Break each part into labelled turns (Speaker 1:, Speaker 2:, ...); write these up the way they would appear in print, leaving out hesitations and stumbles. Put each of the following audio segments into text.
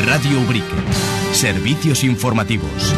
Speaker 1: Radio Ubrique. Servicios informativos.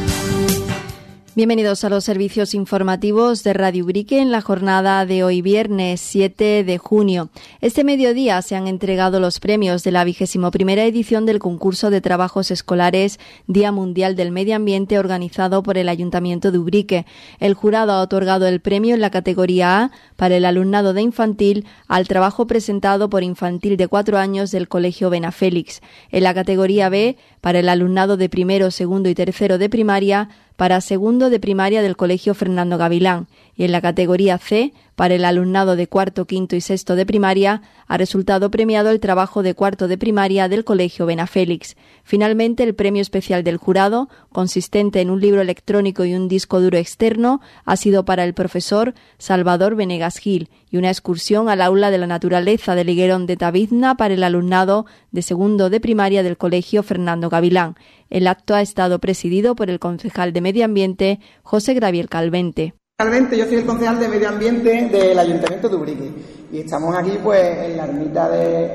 Speaker 2: Bienvenidos a los servicios informativos de Radio Ubrique en la jornada de hoy viernes 7 de junio. Este mediodía se han entregado los premios de la 21ª edición del concurso de trabajos escolares Día Mundial del Medio Ambiente organizado por el Ayuntamiento de Ubrique. El jurado ha otorgado el premio en la categoría A para el alumnado de infantil al trabajo presentado por infantil de 4 años del Colegio Benafélix. En la categoría B para el alumnado de primero, segundo y tercero de primaria, para segundo de primaria del Colegio Fernando Gavilán, y en la categoría C, para el alumnado de cuarto, quinto y sexto de primaria, ha resultado premiado el trabajo de cuarto de primaria del Colegio Benafélix. Finalmente, el premio especial del jurado, consistente en un libro electrónico y un disco duro externo, ha sido para el profesor Salvador Venegas Gil y una excursión al aula de la naturaleza del Higuerón de Tabizna para el alumnado de segundo de primaria del Colegio Fernando Gavilán. El acto ha estado presidido por el concejal de Medio Ambiente, José Graviel Calvente.
Speaker 3: Yo soy el concejal de Medio Ambiente del Ayuntamiento de Ubrique y estamos aquí pues en la ermita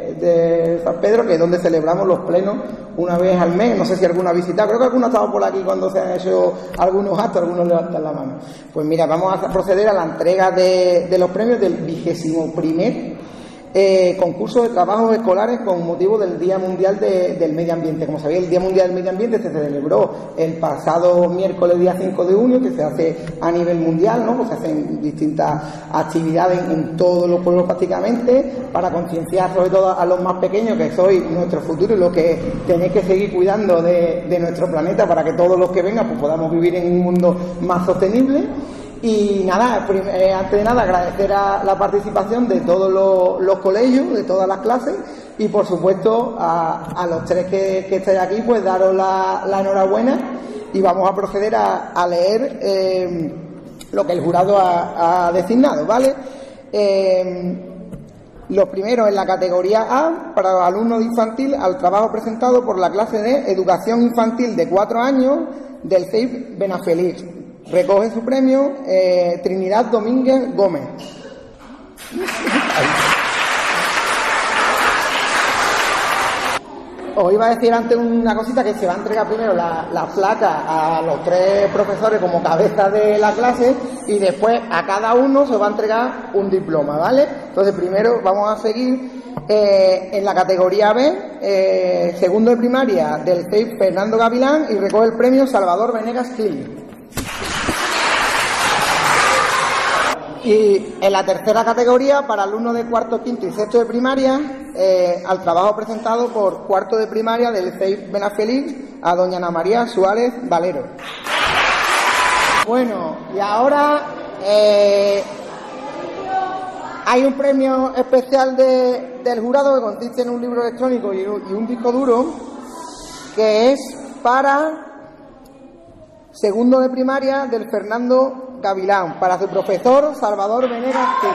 Speaker 3: de San Pedro, que es donde celebramos los plenos una vez al mes. No sé si alguno ha visitado, creo que alguno ha estado por aquí cuando se han hecho algunos actos, algunos levantan la mano. Pues mira, vamos a proceder a la entrega de los premios del 21º concurso de trabajos escolares con motivo del Día Mundial del Medio Ambiente. Como sabéis, el Día Mundial del Medio Ambiente se celebró el pasado miércoles día 5 de junio, que se hace a nivel mundial, ¿no? Pues se hacen distintas actividades en todos los pueblos prácticamente para concienciar sobre todo a los más pequeños, que sois nuestro futuro y los que tenéis que seguir cuidando de nuestro planeta para que todos los que vengan pues podamos vivir en un mundo más sostenible. Y nada, antes de nada agradecer a la participación de todos los colegios, de todas las clases, y por supuesto a los tres que estáis aquí, pues daros la enhorabuena, y vamos a proceder a leer lo que el jurado ha designado, ¿vale? Los primeros en la categoría A, para los alumnos de infantil, al trabajo presentado por la clase de Educación Infantil de 4 años del CEIP Benafélix. Recoge su premio Trinidad Domínguez Gómez. Os iba a decir antes una cosita, que se va a entregar primero la placa a los 3 profesores como cabeza de la clase, y después a cada uno se va a entregar un diploma, ¿vale? Entonces primero vamos a seguir en la categoría B, segundo de primaria del CEIP Fernando Gavilán, y recoge el premio Salvador Venegas Gil. Y en la tercera categoría, para alumnos de cuarto, quinto y sexto de primaria, al trabajo presentado por cuarto de primaria del CEIP Benafélix, a doña Ana María Suárez Valero. Bueno, y ahora hay un premio especial del jurado que consiste en un libro electrónico y un disco duro, que es para segundo de primaria del Fernando Gavilán, para su profesor Salvador Venegas Gil.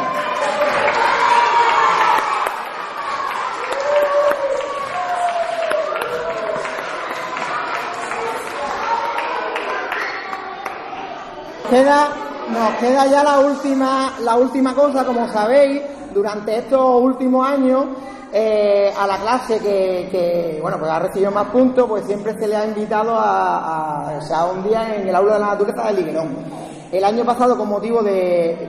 Speaker 3: Nos queda ya la última cosa. Como sabéis, durante estos últimos años, a la clase que pues ha recibido más puntos, pues siempre se le ha invitado a un día en el aula de la naturaleza del Higuerón. El año pasado, con motivo del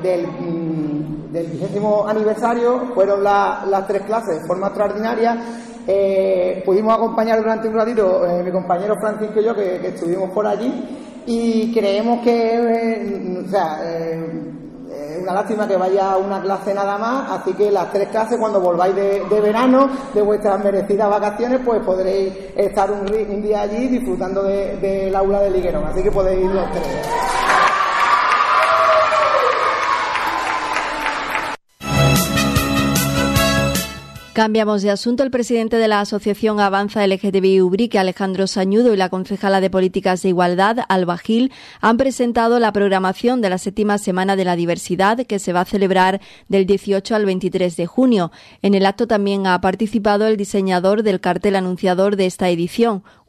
Speaker 3: 20º aniversario, fueron las 3 clases de forma extraordinaria. Pudimos acompañar durante un ratito mi compañero Francisco y yo, que estuvimos por allí, y creemos que es una lástima que vaya una clase nada más, así que las 3 clases, cuando volváis de verano, de vuestras merecidas vacaciones, pues podréis estar un día allí disfrutando del aula del Higuerón, así que podéis ir los 3.
Speaker 2: Cambiamos de asunto. El presidente de la Asociación Avanza LGTBI Ubrique, Alejandro Sañudo, y la concejala de Políticas de Igualdad, Alba Gil, han presentado la programación de la 7ª Semana de la Diversidad, que se va a celebrar del 18 al 23 de junio. En el acto también ha participado el diseñador del cartel anunciador de esta edición,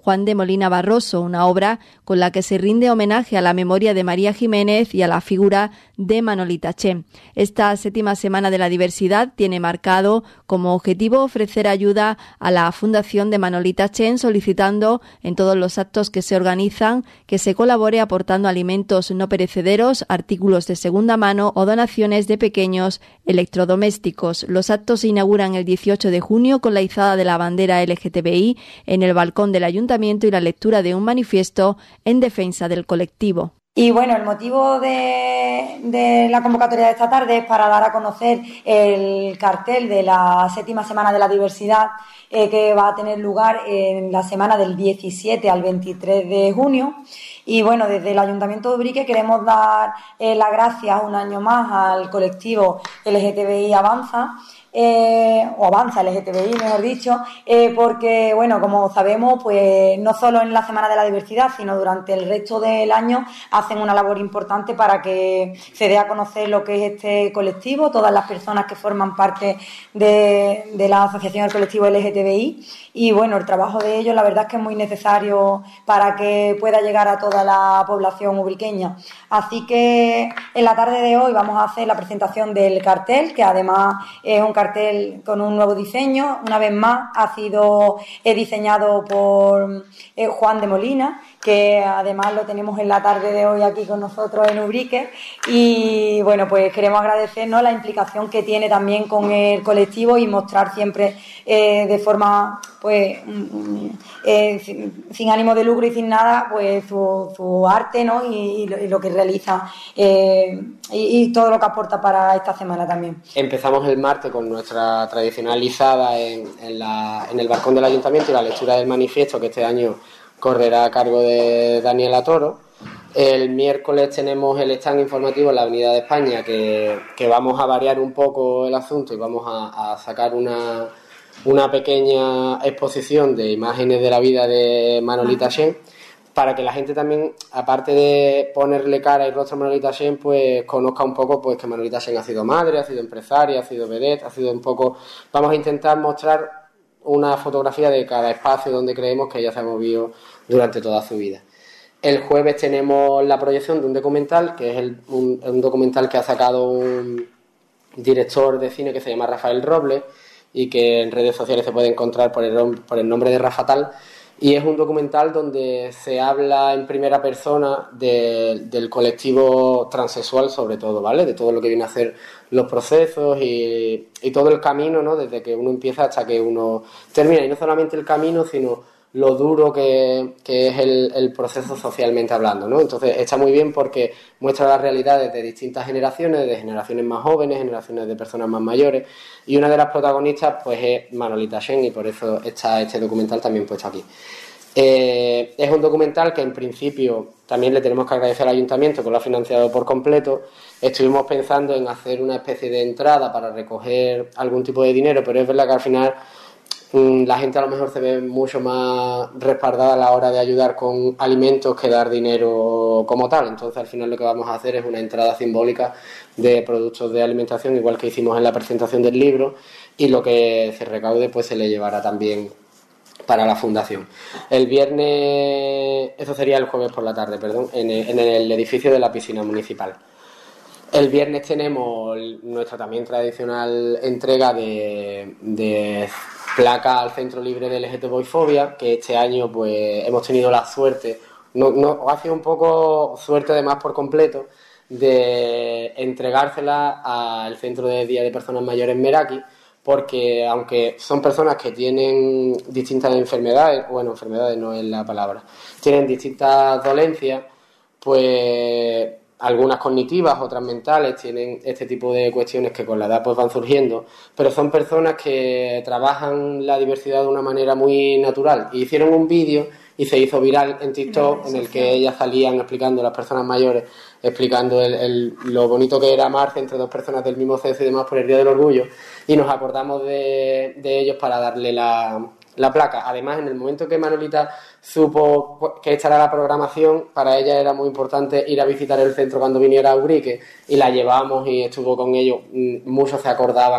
Speaker 2: Juan de Molina Barroso, una obra con la que se rinde homenaje a la memoria de María Jiménez y a la figura de Manolita Chen. Esta 7ª Semana de la Diversidad tiene marcado como objetivo ofrecer ayuda a la Fundación de Manolita Chen, solicitando en todos los actos que se organizan que se colabore aportando alimentos no perecederos, artículos de segunda mano o donaciones de pequeños electrodomésticos. Los actos se inauguran el 18 de junio con la izada de la bandera LGTBI en el balcón del Ayuntamiento y la lectura de un manifiesto en defensa del colectivo.
Speaker 4: Y bueno, el motivo de la convocatoria de esta tarde es para dar a conocer el cartel de la 7ª Semana de la Diversidad que va a tener lugar en la semana del 17 al 23 de junio. Y bueno, desde el Ayuntamiento de Ubrique queremos dar las gracias un año más al colectivo LGTBI Avanza, o Avanza LGTBI, mejor dicho, porque, bueno, como sabemos, pues no solo en la Semana de la Diversidad, sino durante el resto del año hacen una labor importante para que se dé a conocer lo que es este colectivo, todas las personas que forman parte de la asociación del colectivo LGTBI. Y bueno, el trabajo de ellos la verdad es que es muy necesario para que pueda llegar a toda la población ubriqueña. Así que en la tarde de hoy vamos a hacer la presentación del cartel, que además es un cartel con un nuevo diseño. Una vez más ha sido diseñado por Juan de Molina, que además lo tenemos en la tarde de hoy aquí con nosotros en Ubrique. Y bueno, pues queremos agradecernos la implicación que tiene también con el colectivo y mostrar siempre de forma pues sin ánimo de lucro y sin nada, pues su arte, ¿no? y lo que realiza y todo lo que aporta para esta semana también.
Speaker 5: Empezamos el martes con nuestra tradicional izada en el balcón del Ayuntamiento y la lectura del manifiesto, que este año correrá a cargo de Daniela Toro. El miércoles tenemos el stand informativo en la Avenida de España, que vamos a variar un poco el asunto y vamos a sacar una pequeña exposición de imágenes de la vida de Manolita Chen, para que la gente también, aparte de ponerle cara y rostro a Manolita Chen, pues conozca un poco pues que Manolita Chen ha sido madre, ha sido empresaria, ha sido vedette, ha sido un poco... Vamos a intentar mostrar una fotografía de cada espacio donde creemos que ella se ha movido durante toda su vida. El jueves tenemos la proyección de un documental, que es un documental que ha sacado un director de cine que se llama Rafael Robles y que en redes sociales se puede encontrar por el nombre de Rafatal. Y es un documental donde se habla en primera persona del colectivo transexual, sobre todo, ¿vale? De todo lo que viene a ser los procesos y todo el camino, ¿no? Desde que uno empieza hasta que uno termina. Y no solamente el camino, sino lo duro que es el proceso socialmente hablando, ¿no? Entonces está muy bien porque muestra las realidades de distintas generaciones, de generaciones más jóvenes, generaciones de personas más mayores, y una de las protagonistas pues es Manolita Chen, y por eso está este documental también puesto aquí. Es un documental que en principio también le tenemos que agradecer al Ayuntamiento, que lo ha financiado por completo. Estuvimos pensando en hacer una especie de entrada para recoger algún tipo de dinero, pero es verdad que al final la gente a lo mejor se ve mucho más respaldada a la hora de ayudar con alimentos que dar dinero como tal. Entonces al final lo que vamos a hacer es una entrada simbólica de productos de alimentación, igual que hicimos en la presentación del libro, y lo que se recaude pues se le llevará también para la fundación. El viernes, eso sería el jueves por la tarde, perdón, en el edificio de la piscina municipal. El viernes tenemos nuestra también tradicional entrega de placa al Centro Libre de LGTBI-fobia, que este año pues hemos tenido la suerte, no ha sido un poco suerte además por completo, de entregársela al Centro de Día de Personas Mayores Meraki, porque aunque son personas que tienen distintas enfermedades, bueno, enfermedades no es la palabra, tienen distintas dolencias, pues algunas cognitivas, otras mentales, tienen este tipo de cuestiones que con la edad pues van surgiendo, pero son personas que trabajan la diversidad de una manera muy natural. Y hicieron un vídeo y se hizo viral en TikTok en el que ellas salían explicando, las personas mayores, explicando lo bonito que era amarse entre dos personas del mismo sexo y demás por el Día del Orgullo, y nos acordamos de ellos para darle la placa. Además, en el momento que Manolita supo que esta era la programación, para ella era muy importante ir a visitar el centro cuando viniera a Ubrique, y la llevamos y estuvo con ellos. Muchos se acordaban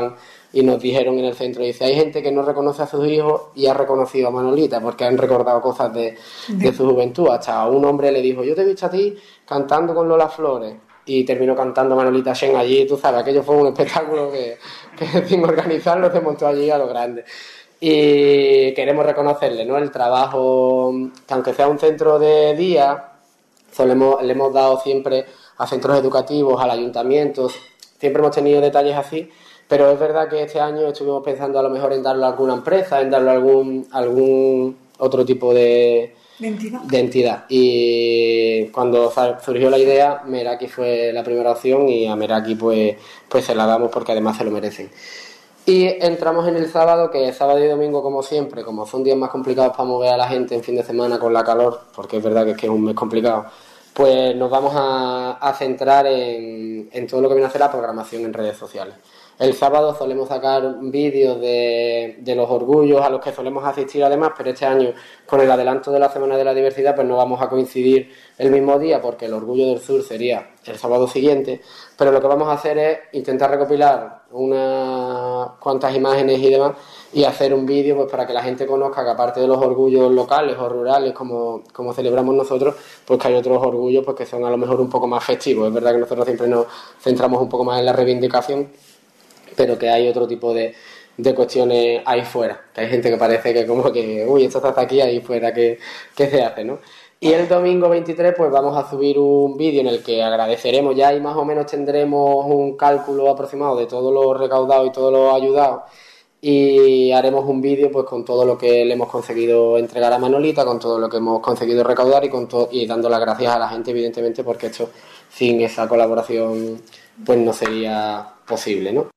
Speaker 5: y nos dijeron en el centro, dice, hay gente que no reconoce a sus hijos y ha reconocido a Manolita porque han recordado cosas de su juventud. Hasta un hombre le dijo, yo te he visto a ti cantando con Lola Flores, y terminó cantando Manolita Shen allí, tú sabes, aquello fue un espectáculo que sin organizarlo se montó allí a lo grande. Y queremos reconocerle, ¿no?, el trabajo, que aunque sea un centro de día, le hemos dado siempre a centros educativos, al ayuntamiento, siempre hemos tenido detalles así, pero es verdad que este año estuvimos pensando a lo mejor en darlo a alguna empresa, en darlo a algún otro tipo de entidad. Y cuando surgió la idea, Meraki fue la primera opción, y a Meraki pues se la damos porque además se lo merecen. Y entramos en el sábado, que sábado y domingo, como siempre, como son días más complicados para mover a la gente en fin de semana con la calor, porque es verdad que es un mes complicado, pues nos vamos a centrar en todo lo que viene a ser la programación en redes sociales. El sábado solemos sacar vídeos de los orgullos a los que solemos asistir además, pero este año, con el adelanto de la Semana de la Diversidad, pues no vamos a coincidir el mismo día, porque el Orgullo del Sur sería el sábado siguiente, pero lo que vamos a hacer es intentar recopilar unas cuantas imágenes y demás, y hacer un vídeo pues para que la gente conozca que aparte de los orgullos locales o rurales como celebramos nosotros, pues que hay otros orgullos pues que son a lo mejor un poco más festivos. Es verdad que nosotros siempre nos centramos un poco más en la reivindicación, pero que hay otro tipo de cuestiones ahí fuera, que hay gente que parece que como que, uy, esto está hasta aquí, ahí fuera, ¿qué se hace, no? Y el domingo 23 pues vamos a subir un vídeo en el que agradeceremos ya, y más o menos tendremos un cálculo aproximado de todo lo recaudado y todo lo ayudado, y haremos un vídeo pues con todo lo que le hemos conseguido entregar a Manolita, con todo lo que hemos conseguido recaudar, y dando las gracias a la gente, evidentemente, porque esto sin esa colaboración pues no sería posible, ¿no?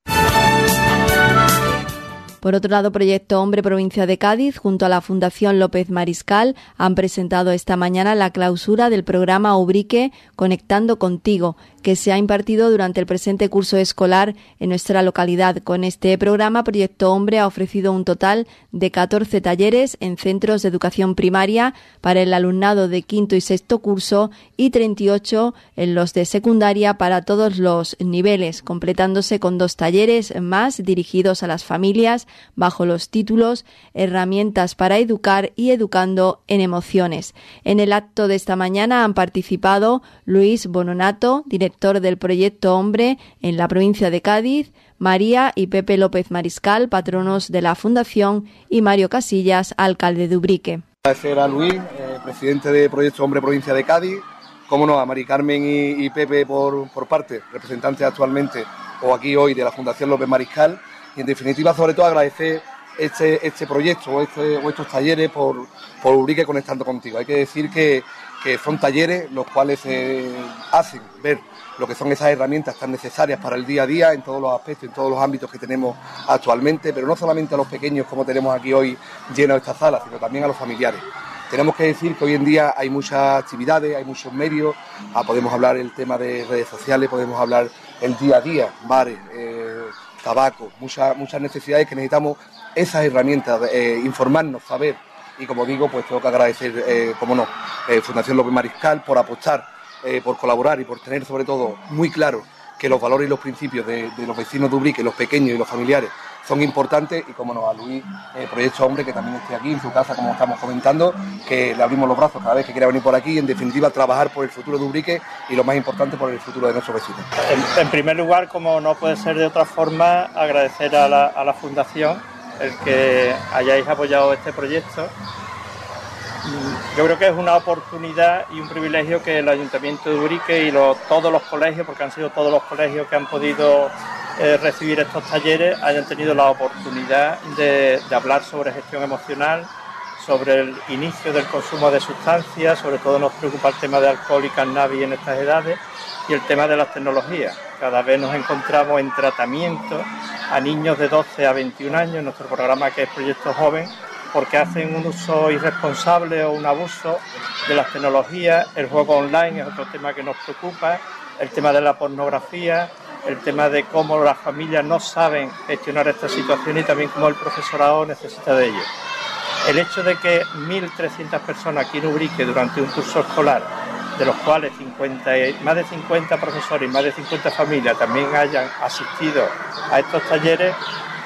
Speaker 2: Por otro lado, Proyecto Hombre Provincia de Cádiz, junto a la Fundación López Mariscal, han presentado esta mañana la clausura del programa Ubrique Conectando Contigo, que se ha impartido durante el presente curso escolar en nuestra localidad. Con este programa, Proyecto Hombre ha ofrecido un total de 14 talleres en centros de educación primaria para el alumnado de quinto y sexto curso y 38 en los de secundaria para todos los niveles, completándose con 2 talleres más dirigidos a las familias bajo los títulos Herramientas para educar y Educando en emociones. En el acto de esta mañana han participado Luis Bononato, director del Proyecto Hombre en la provincia de Cádiz, María y Pepe López Mariscal, patronos de la Fundación, y Mario Casillas, alcalde de Ubrique.
Speaker 6: Agradecer a Luis, presidente de Proyecto Hombre Provincia de Cádiz, cómo no, a Mari Carmen y Pepe por parte, representantes actualmente o aquí hoy de la Fundación López Mariscal, y en definitiva sobre todo agradecer este proyecto o estos talleres por Ubrique Conectando Contigo. Hay que decir que son talleres los cuales hacen ver lo que son esas herramientas tan necesarias para el día a día en todos los aspectos, en todos los ámbitos que tenemos actualmente, pero no solamente a los pequeños como tenemos aquí hoy lleno esta sala, sino también a los familiares. Tenemos que decir que hoy en día hay muchas actividades, hay muchos medios, podemos hablar el tema de redes sociales, podemos hablar el día a día, bares, tabaco, muchas necesidades que necesitamos esas herramientas, informarnos, saber, y como digo, pues tengo que agradecer, Fundación López Mariscal por apostar, por colaborar y por tener sobre todo muy claro que los valores y los principios de los vecinos de Ubrique, los pequeños y los familiares, son importantes, y como no, a Luis, Proyecto Hombre, que también esté aquí en su casa, como estamos comentando, que le abrimos los brazos cada vez que quiera venir por aquí, y en definitiva trabajar por el futuro de Ubrique y lo más importante, por el futuro de nuestros vecinos.
Speaker 7: En primer lugar, como no puede ser de otra forma, agradecer a la Fundación el que hayáis apoyado este proyecto. Yo creo que es una oportunidad y un privilegio que el Ayuntamiento de Ubrique y todos los colegios, porque han sido todos los colegios que han podido recibir estos talleres, hayan tenido la oportunidad de hablar sobre gestión emocional, sobre el inicio del consumo de sustancias. Sobre todo nos preocupa el tema de alcohol y cannabis en estas edades, y el tema de las tecnologías. Cada vez nos encontramos en tratamiento a niños de 12 a 21 años en nuestro programa, que es Proyecto Joven, porque hacen un uso irresponsable o un abuso de las tecnologías. El juego online es otro tema que nos preocupa, el tema de la pornografía, el tema de cómo las familias no saben gestionar esta situación y también cómo el profesorado necesita de ello. El hecho de que 1.300 personas aquí en Ubrique durante un curso escolar, de los cuales más de 50 profesores y más de 50 familias también hayan asistido a estos talleres,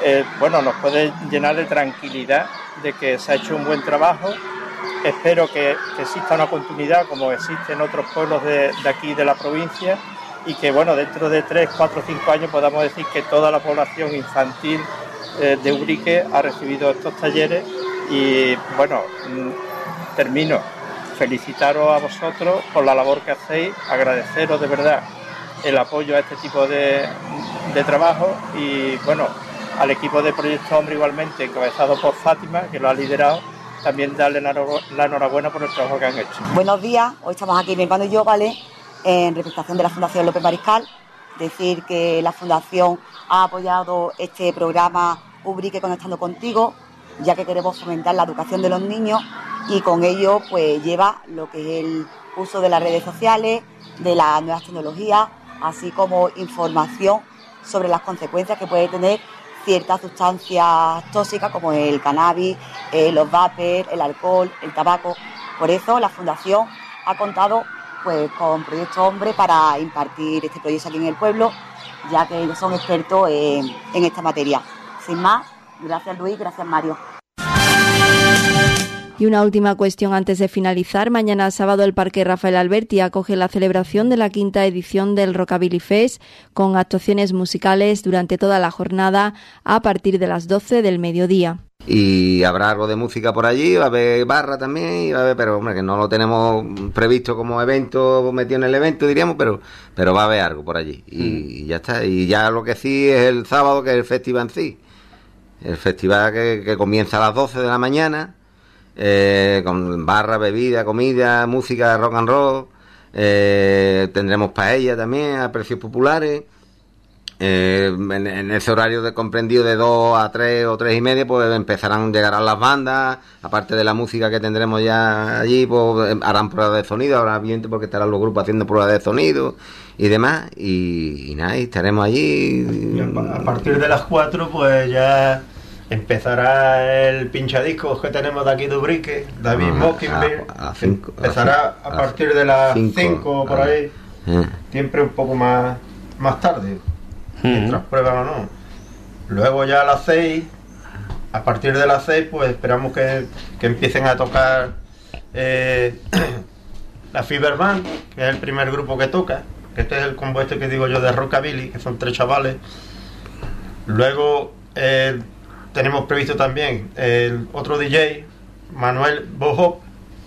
Speaker 7: nos puede llenar de tranquilidad de que se ha hecho un buen trabajo. Espero que exista una continuidad como existe en otros pueblos de aquí de la provincia y que dentro de 3, 4, 5 años podamos decir que toda la población infantil de Ubrique ha recibido estos talleres. Y termino. Felicitaros a vosotros por la labor que hacéis, agradeceros de verdad el apoyo a este tipo de trabajo y al equipo de Proyecto Hombre igualmente, encabezado por Fátima, que lo ha liderado, también darle la enhorabuena por el trabajo que han hecho.
Speaker 8: Buenos días, hoy estamos aquí mi hermano y yo, ¿vale?, en representación de la Fundación López Mariscal. Decir que la Fundación ha apoyado este programa Ubrique Conectando Contigo, ya que queremos fomentar la educación de los niños y con ello pues lleva lo que es el uso de las redes sociales, de las nuevas tecnologías, así como información sobre las consecuencias que puede tener ciertas sustancias tóxicas como el cannabis, los vapers, el alcohol, el tabaco. Por eso la Fundación ha contado pues con Proyecto Hombre para impartir este proyecto aquí en el pueblo, ya que ellos son expertos en esta materia. Sin más, gracias Luis, gracias Mario.
Speaker 2: Y una última cuestión antes de finalizar. Mañana sábado el Parque Rafael Alberti acoge la celebración de la 5ª edición del Rockabilly Fest con actuaciones musicales durante toda la jornada a partir de las 12 del mediodía.
Speaker 9: Y habrá algo de música por allí, va a haber barra también, y va a haber, pero hombre, que no lo tenemos previsto como evento, metido en el evento diríamos, pero va a haber algo por allí y ya está. Y ya lo que sí es el sábado, que es el festival en sí. El festival que comienza a las 12 de la mañana, con barra, bebida, comida, música, rock and roll. Tendremos paella también a precios populares. En ese horario comprendido de 2 a 3 o 3 y media, pues llegarán las bandas. Aparte de la música que tendremos ya allí, pues harán pruebas de sonido, habrá ambiente porque estarán los grupos haciendo pruebas de sonido y demás. Y nada, y estaremos allí.
Speaker 10: Y a partir de las 4 pues ya empezará el pinchadiscos que tenemos de aquí de Ubrique, David Mockingbird. Empezará a partir de las 5 por ahí, siempre un poco más tarde, mientras prueban o no. Luego ya a las 6, a partir de las 6 pues esperamos que empiecen a tocar la Fever Band, que es el primer grupo que toca, que este es el combo que digo yo de Rockabilly, que son 3 chavales. Luego tenemos previsto también el otro DJ, Manuel Bohop,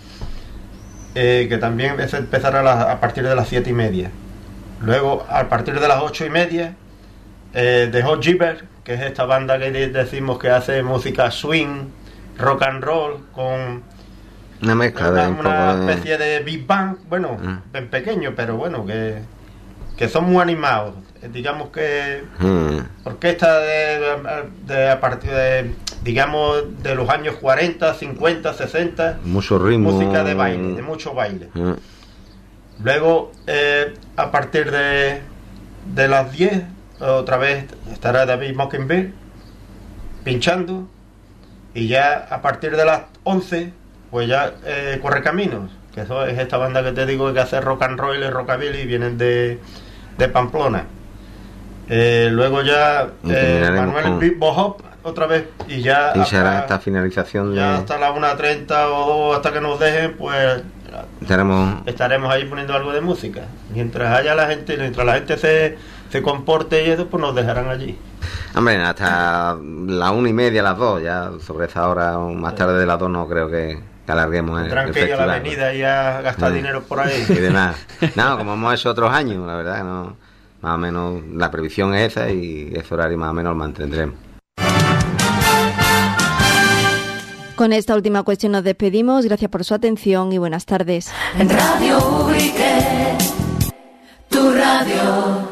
Speaker 10: que también empezará a partir de las 7 y media. Luego, a partir de las 8 y media, The Hot Jibber, que es esta banda que decimos que hace música swing, rock and roll, con
Speaker 9: una mezcla
Speaker 10: una especie de Big Bang, en pequeño, pero que son muy animados. Digamos que orquesta de a partir de, digamos, de los años 40, 50, 60,
Speaker 9: mucho ritmo,
Speaker 10: música de baile, de mucho baile. Luego a partir de las 10 otra vez estará David Mockingbird pinchando, y ya a partir de las 11 pues ya Correcaminos, que eso es esta banda que te digo que hace rock and roll y rockabilly, vienen de Pamplona. Luego ya Manuel Bohop otra vez, y ya
Speaker 9: será esta finalización
Speaker 10: ya hasta las 1:30 o hasta que nos dejen, pues estaremos ahí poniendo algo de música. Mientras la gente se comporte y eso, pues nos dejarán allí.
Speaker 9: Hombre, hasta las 1:30, las 2, ya sobre esa hora o más tarde de las 2 no creo que alarguemos el festival.
Speaker 10: Ir a la avenida y a gastar dinero por ahí.
Speaker 9: Y demás. No, como hemos hecho otros años, la verdad, no, más o menos la previsión es esa y ese horario más o menos lo mantendremos.
Speaker 2: Con esta última cuestión nos despedimos. Gracias por su atención y buenas tardes.
Speaker 11: En Radio Ubrique, tu radio.